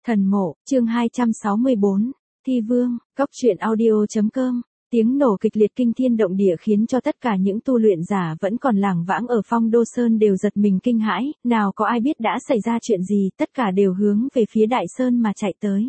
Thần mộ, chương 264, Thi Vương, Cốc truyện audio.com. Tiếng nổ kịch liệt kinh thiên động địa khiến cho tất cả những tu luyện giả vẫn còn lảng vãng ở Phong Đô Sơn đều giật mình kinh hãi, nào có ai biết đã xảy ra chuyện gì, tất cả đều hướng về phía Đại Sơn mà chạy tới.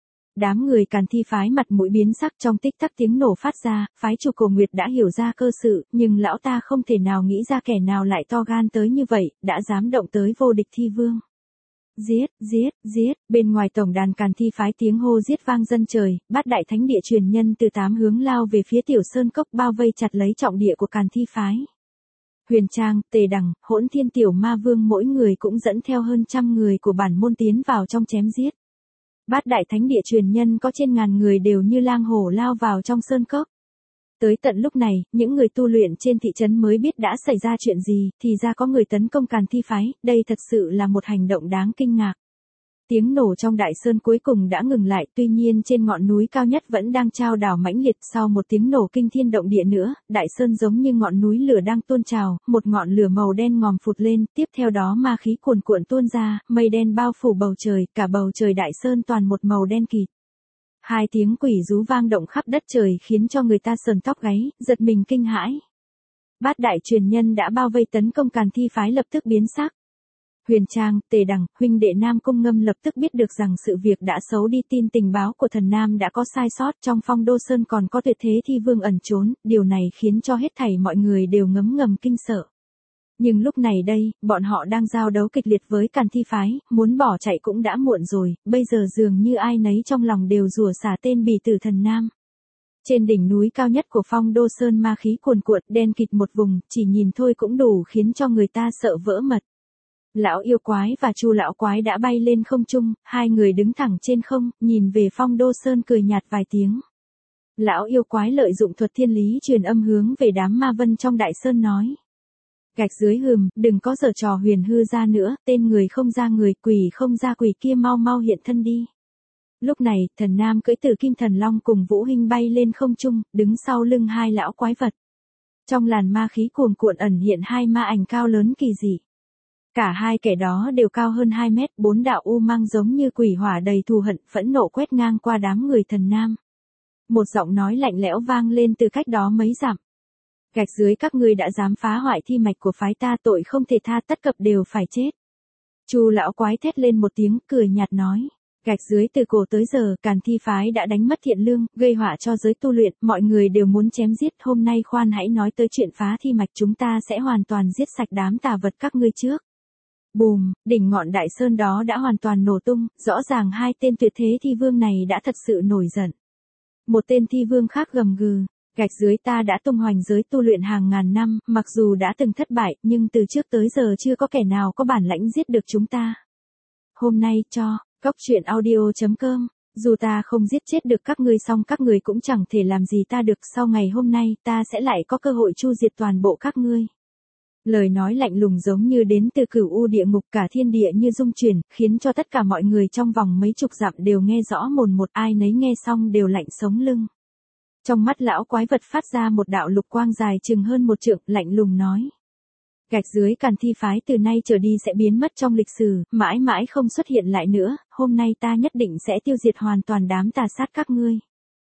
Đám người Càn Thi phái mặt mũi biến sắc, trong tích tắc tiếng nổ phát ra, phái chủ Cổ Nguyệt đã hiểu ra cơ sự, nhưng lão ta không thể nào nghĩ ra kẻ nào lại to gan tới như vậy, đã dám động tới vô địch Thi Vương. Giết, giết, giết, bên ngoài tổng đàn Càn Thi phái tiếng hô giết vang dâng trời, bát đại thánh địa truyền nhân từ 8 hướng lao về phía Tiểu Sơn Cốc bao vây chặt lấy trọng địa của Càn Thi phái. Huyền Trang, Tề Đằng, Hỗn Thiên Tiểu Ma Vương mỗi người cũng dẫn theo hơn 100 người của bản môn tiến vào trong chém giết. Bát đại thánh địa truyền nhân có trên ngàn người đều như lang hổ lao vào trong sơn cốc. Tới tận lúc này, những người tu luyện trên thị trấn mới biết đã xảy ra chuyện gì, thì ra có người tấn công Càn Thi phái, đây thật sự là một hành động đáng kinh ngạc. Tiếng nổ trong đại sơn cuối cùng đã ngừng lại, tuy nhiên trên ngọn núi cao nhất vẫn đang chao đảo mãnh liệt. Sau một tiếng nổ kinh thiên động địa nữa, đại sơn giống như ngọn núi lửa đang tuôn trào, một ngọn lửa màu đen ngòm phụt lên, tiếp theo đó ma khí cuồn cuộn tuôn ra, mây đen bao phủ bầu trời, cả bầu trời đại sơn toàn một màu đen kịt. Hai tiếng quỷ rú vang động khắp đất trời khiến cho người ta sờn tóc gáy, giật mình kinh hãi. Bát đại truyền nhân đã bao vây tấn công Càn Thi phái lập tức biến sắc. Huyền Trang, Tề Đằng, huynh đệ Nam Cung Ngâm lập tức biết được rằng sự việc đã xấu đi, tin tình báo của thần Nam đã có sai sót, trong Phong Đô Sơn còn có tuyệt thế Thi Vương ẩn trốn, điều này khiến cho hết thảy mọi người đều ngấm ngầm kinh sợ. Nhưng lúc này đây, bọn họ đang giao đấu kịch liệt với Càn Thi phái, muốn bỏ chạy cũng đã muộn rồi, bây giờ dường như ai nấy trong lòng đều rủa xả tên bỉ tử thần Nam. Trên đỉnh núi cao nhất của Phong Đô Sơn ma khí cuồn cuộn, đen kịt một vùng, chỉ nhìn thôi cũng đủ khiến cho người ta sợ vỡ mật. Lão yêu quái và Chu lão quái đã bay lên không trung, hai người đứng thẳng trên không, nhìn về Phong Đô Sơn cười nhạt vài tiếng. Lão yêu quái lợi dụng thuật thiên lý truyền âm hướng về đám ma vân trong đại sơn nói. Gạch dưới hừm, đừng có giở trò huyền hư ra nữa, tên người không ra người, quỷ không ra quỷ kia mau mau hiện thân đi. Lúc này, thần Nam cưỡi Tử Kim Thần Long cùng Vũ Hinh bay lên không trung, đứng sau lưng hai lão quái vật. Trong làn ma khí cuồn cuộn ẩn hiện hai ma ảnh cao lớn kỳ dị. Cả hai kẻ đó đều cao hơn 2 mét, 4 đạo u mang giống như quỷ hỏa đầy thù hận, phẫn nộ quét ngang qua đám người thần Nam. Một giọng nói lạnh lẽo vang lên từ cách đó mấy dặm. Gạch dưới các ngươi đã dám phá hoại thi mạch của phái ta, tội không thể tha, tất cập đều phải chết. Chu lão quái thét lên một tiếng, cười nhạt nói. Gạch dưới từ cổ tới giờ, Càn Thi phái đã đánh mất thiện lương, gây họa cho giới tu luyện, mọi người đều muốn chém giết, hôm nay khoan hãy nói tới chuyện phá thi mạch, chúng ta sẽ hoàn toàn giết sạch đám tà vật các ngươi trước. Bùm, đỉnh ngọn đại sơn đó đã hoàn toàn nổ tung, rõ ràng hai tên tuyệt thế Thi Vương này đã thật sự nổi giận. Một tên Thi Vương khác gầm gừ, gạch dưới ta đã tung hoành giới tu luyện hàng ngàn năm, mặc dù đã từng thất bại, nhưng từ trước tới giờ chưa có kẻ nào có bản lãnh giết được chúng ta. Hôm nay cho, Cốc truyện audio.com, dù ta không giết chết được các ngươi xong các ngươi cũng chẳng thể làm gì ta được, sau ngày hôm nay ta sẽ lại có cơ hội chu diệt toàn bộ các ngươi. Lời nói lạnh lùng giống như đến từ cửu u địa ngục, cả thiên địa như rung chuyển, khiến cho tất cả mọi người trong vòng mấy chục dặm đều nghe rõ mồn một, ai nấy nghe xong đều lạnh sống lưng. Trong mắt lão quái vật phát ra một đạo lục quang dài chừng hơn 1 trượng, lạnh lùng nói. Gạch dưới Càn Thi phái từ nay trở đi sẽ biến mất trong lịch sử, mãi mãi không xuất hiện lại nữa, hôm nay ta nhất định sẽ tiêu diệt hoàn toàn đám tà sát các ngươi.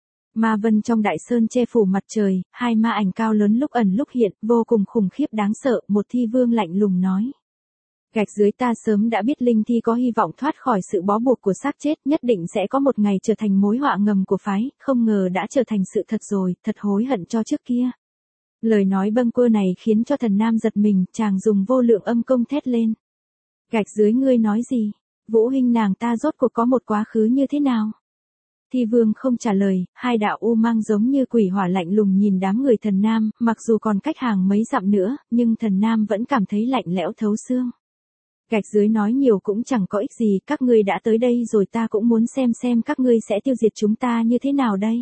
Ma vân trong đại sơn che phủ mặt trời, hai ma ảnh cao lớn lúc ẩn lúc hiện, vô cùng khủng khiếp đáng sợ, một Thi Vương lạnh lùng nói. Gạch dưới ta sớm đã biết linh thi có hy vọng thoát khỏi sự bó buộc của xác chết, nhất định sẽ có một ngày trở thành mối họa ngầm của phái, không ngờ đã trở thành sự thật rồi, thật hối hận cho trước kia. Lời nói bâng quơ này khiến cho thần Nam giật mình, chàng dùng vô lượng âm công thét lên. Gạch dưới ngươi nói gì? Vũ Hinh nàng ta rốt cuộc có một quá khứ như thế nào? Thi Vương không trả lời, hai đạo u mang giống như quỷ hỏa lạnh lùng nhìn đám người thần Nam, mặc dù còn cách hàng mấy dặm nữa, nhưng thần Nam vẫn cảm thấy lạnh lẽo thấu xương. Gạch dưới nói nhiều cũng chẳng có ích gì, các ngươi đã tới đây rồi, ta cũng muốn xem các ngươi sẽ tiêu diệt chúng ta như thế nào đây.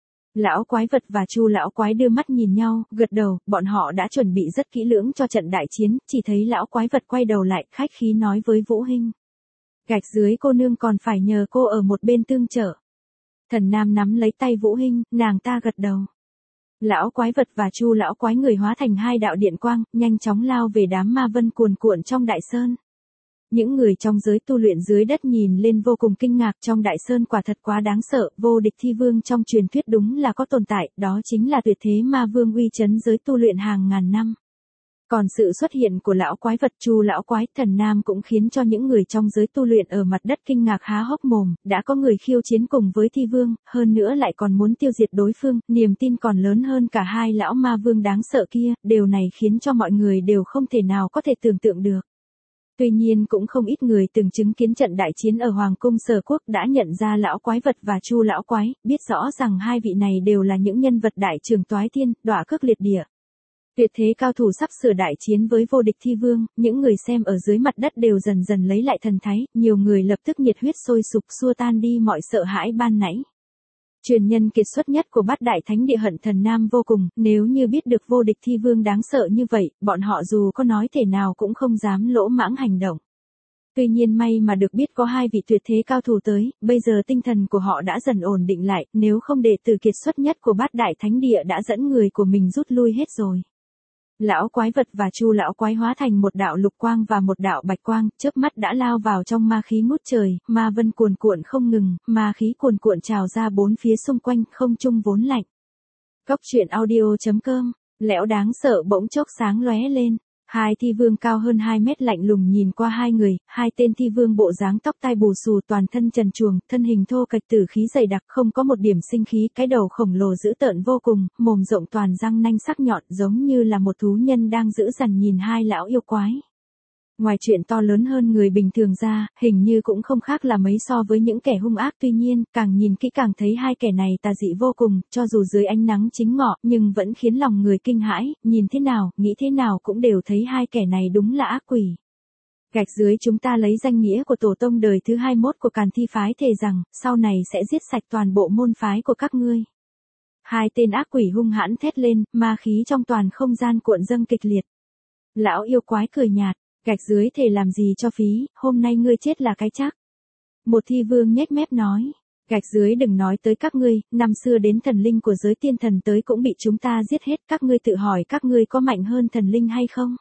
Lão quái vật và Chu lão quái đưa mắt nhìn nhau, gật đầu, bọn họ đã chuẩn bị rất kỹ lưỡng cho trận đại chiến, chỉ thấy lão quái vật quay đầu lại, khách khí nói với Vũ Hinh. Gạch dưới cô nương còn phải nhờ cô ở một bên tương trợ. Thần Nam nắm lấy tay Vũ Hinh, nàng ta gật đầu. Lão quái vật và Chu lão quái người hóa thành hai đạo điện quang, nhanh chóng lao về đám ma vân cuồn cuộn trong đại sơn. Những người trong giới tu luyện dưới đất nhìn lên vô cùng kinh ngạc, trong đại sơn quả thật quá đáng sợ, vô địch thi vương trong truyền thuyết đúng là có tồn tại, đó chính là tuyệt thế ma vương uy chấn giới tu luyện hàng ngàn năm. Còn sự xuất hiện của lão quái vật Chu lão quái Thần Nam cũng khiến cho những người trong giới tu luyện ở mặt đất kinh ngạc há hốc mồm, đã có người khiêu chiến cùng với thi vương, hơn nữa lại còn muốn tiêu diệt đối phương, niềm tin còn lớn hơn cả hai lão ma vương đáng sợ kia, điều này khiến cho mọi người đều không thể nào có thể tưởng tượng được. Tuy nhiên cũng không ít người từng chứng kiến trận đại chiến ở Hoàng cung Sở Quốc đã nhận ra lão quái vật và Chu lão quái, biết rõ rằng hai vị này đều là những nhân vật đại trường toái thiên, đọa cước liệt địa. Tuyệt thế cao thủ sắp sửa đại chiến với vô địch thi vương, những người xem ở dưới mặt đất đều dần dần lấy lại thần thái, nhiều người lập tức nhiệt huyết sôi sục xua tan đi mọi sợ hãi ban nãy. Truyền nhân kiệt xuất nhất của Bát Đại Thánh Địa hận Thần Nam vô cùng, nếu như biết được vô địch thi vương đáng sợ như vậy, bọn họ dù có nói thể nào cũng không dám lỗ mãng hành động. Tuy nhiên may mà được biết có hai vị tuyệt thế cao thủ tới, bây giờ tinh thần của họ đã dần ổn định lại, nếu không đệ tử kiệt xuất nhất của Bát Đại Thánh Địa đã dẫn người của mình rút lui hết rồi. Lão quái vật và Chu lão quái hóa thành một đạo lục quang và một đạo bạch quang, chớp mắt đã lao vào trong ma khí ngút trời, ma vân cuồn cuộn không ngừng, ma khí cuồn cuộn trào ra bốn phía xung quanh, không trung vốn lạnh. Cốc truyện audio.com, lẽo đáng sợ bỗng chốc sáng lóe lên. Hai thi vương cao hơn 2 mét lạnh lùng nhìn qua hai người, hai tên thi vương bộ dáng tóc tai bù xù toàn thân trần truồng, thân hình thô kệch tử khí dày đặc không có một điểm sinh khí, cái đầu khổng lồ dữ tợn vô cùng, mồm rộng toàn răng nanh sắc nhọn giống như là một thú nhân đang dữ dằn nhìn hai lão yêu quái. Ngoài chuyện to lớn hơn người bình thường ra, hình như cũng không khác là mấy so với những kẻ hung ác, tuy nhiên, càng nhìn kỹ càng thấy hai kẻ này tà dị vô cùng, cho dù dưới ánh nắng chính ngọ, nhưng vẫn khiến lòng người kinh hãi, nhìn thế nào, nghĩ thế nào cũng đều thấy hai kẻ này đúng là ác quỷ. Gạch dưới chúng ta lấy danh nghĩa của tổ tông đời thứ 21 của Càn Thi phái thề rằng, sau này sẽ giết sạch toàn bộ môn phái của các ngươi. Hai tên ác quỷ hung hãn thét lên, ma khí trong toàn không gian cuộn dâng kịch liệt. Lão yêu quái cười nhạt. Gạch dưới thề làm gì cho phí, hôm nay ngươi chết là cái chắc. Một thi vương nhếch mép nói, gạch dưới đừng nói tới các ngươi, năm xưa đến thần linh của giới tiên thần tới cũng bị chúng ta giết hết, các ngươi tự hỏi các ngươi có mạnh hơn thần linh hay không?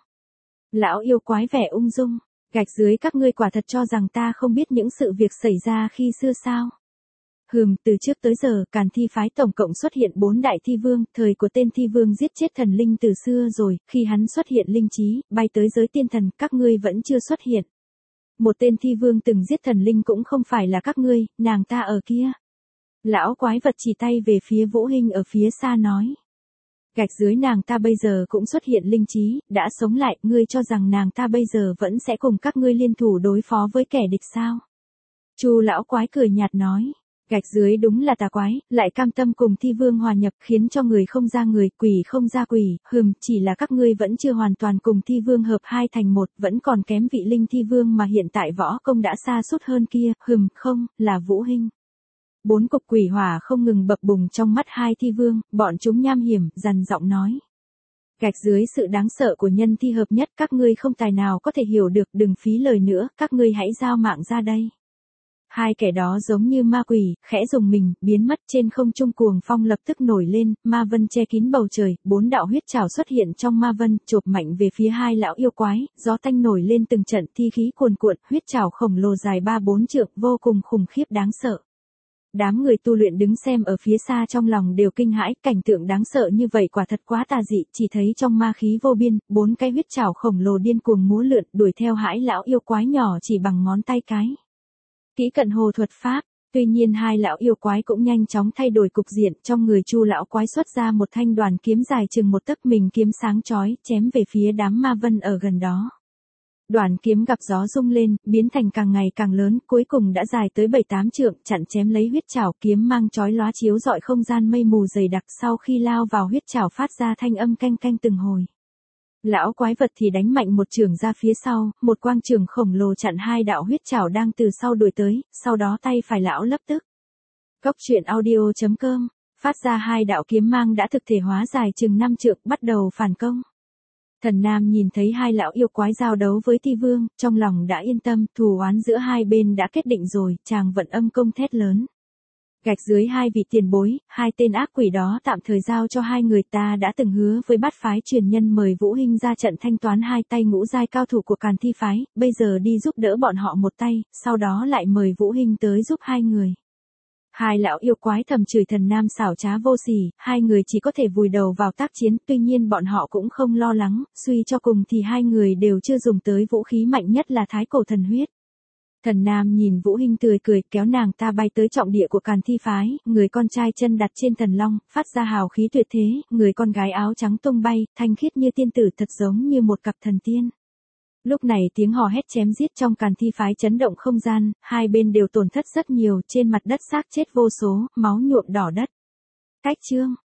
Lão yêu quái vẻ ung dung, gạch dưới các ngươi quả thật cho rằng ta không biết những sự việc xảy ra khi xưa sao? Từ trước tới giờ, Càn Thi phái tổng cộng xuất hiện 4 đại thi vương, thời của tên thi vương giết chết thần linh từ xưa rồi, khi hắn xuất hiện linh trí, bay tới giới tiên thần, các ngươi vẫn chưa xuất hiện. Một tên thi vương từng giết thần linh cũng không phải là các ngươi, nàng ta ở kia. Lão quái vật chỉ tay về phía Vũ Hinh ở phía xa nói. Gạch dưới nàng ta bây giờ cũng xuất hiện linh trí, đã sống lại, ngươi cho rằng nàng ta bây giờ vẫn sẽ cùng các ngươi liên thủ đối phó với kẻ địch sao? Chu lão quái cười nhạt nói. Gạch dưới đúng là tà quái, lại cam tâm cùng thi vương hòa nhập khiến cho người không ra người, quỷ không ra quỷ, chỉ là các ngươi vẫn chưa hoàn toàn cùng thi vương hợp hai thành một, vẫn còn kém vị linh thi vương mà hiện tại võ công đã xa sút hơn kia, không, là Vũ Hinh. 4 cục quỷ hỏa không ngừng bập bùng trong mắt hai thi vương, bọn chúng nham hiểm, dằn giọng nói. Gạch dưới sự đáng sợ của nhân thi hợp nhất các ngươi không tài nào có thể hiểu được, đừng phí lời nữa, các ngươi hãy giao mạng ra đây. Hai kẻ đó giống như ma quỷ, khẽ dùng mình, biến mất trên không trung cuồng phong lập tức nổi lên, ma vân che kín bầu trời, 4 đạo huyết trảo xuất hiện trong ma vân, chộp mạnh về phía hai lão yêu quái, gió tanh nổi lên từng trận thi khí cuồn cuộn, huyết trảo khổng lồ dài 3-4 trượng, vô cùng khủng khiếp đáng sợ. Đám người tu luyện đứng xem ở phía xa trong lòng đều kinh hãi, cảnh tượng đáng sợ như vậy quả thật quá tà dị, chỉ thấy trong ma khí vô biên, 4 cái huyết trảo khổng lồ điên cuồng múa lượn, đuổi theo hai lão yêu quái nhỏ chỉ bằng ngón tay cái. Kỹ cận hồ thuật pháp, tuy nhiên hai lão yêu quái cũng nhanh chóng thay đổi cục diện, trong người Chu lão quái xuất ra một thanh đoàn kiếm dài chừng 1 tấc, mình kiếm sáng chói, chém về phía đám ma vân ở gần đó. Đoàn kiếm gặp gió rung lên, biến thành càng ngày càng lớn, cuối cùng đã dài tới 7-8 trượng, chặn chém lấy huyết trảo, kiếm mang chói lóa chiếu rọi không gian mây mù dày đặc, sau khi lao vào huyết trảo phát ra thanh âm canh canh từng hồi. Lão quái vật thì đánh mạnh một chưởng ra phía sau, một quang chưởng khổng lồ chặn hai đạo huyết trảo đang từ sau đuổi tới, sau đó tay phải lão lập tức. Cốc truyện audio.com, phát ra hai đạo kiếm mang đã thực thể hóa dài chừng 5 trượng, bắt đầu phản công. Thần Nam nhìn thấy hai lão yêu quái giao đấu với thi vương, trong lòng đã yên tâm, thù oán giữa hai bên đã kết định rồi, chàng vận âm công thét lớn. Gạch dưới hai vị tiền bối, hai tên ác quỷ đó tạm thời giao cho hai người ta đã từng hứa với bát phái truyền nhân mời Vũ Hinh ra trận thanh toán hai tay ngũ giai cao thủ của Càn Thi phái, bây giờ đi giúp đỡ bọn họ một tay, sau đó lại mời Vũ Hinh tới giúp hai người. Hai lão yêu quái thầm chửi thần nam xảo trá vô sỉ, hai người chỉ có thể vùi đầu vào tác chiến, tuy nhiên bọn họ cũng không lo lắng, suy cho cùng thì hai người đều chưa dùng tới vũ khí mạnh nhất là thái cổ thần huyết. Thần nam nhìn Vũ Hinh tươi cười, kéo nàng ta bay tới trọng địa của Càn Thi phái, người con trai chân đặt trên thần long, phát ra hào khí tuyệt thế, người con gái áo trắng tung bay, thanh khiết như tiên tử, thật giống như một cặp thần tiên. Lúc này tiếng hò hét chém giết trong Càn Thi phái chấn động không gian, hai bên đều tổn thất rất nhiều, trên mặt đất xác chết vô số, máu nhuộm đỏ đất. Cách chương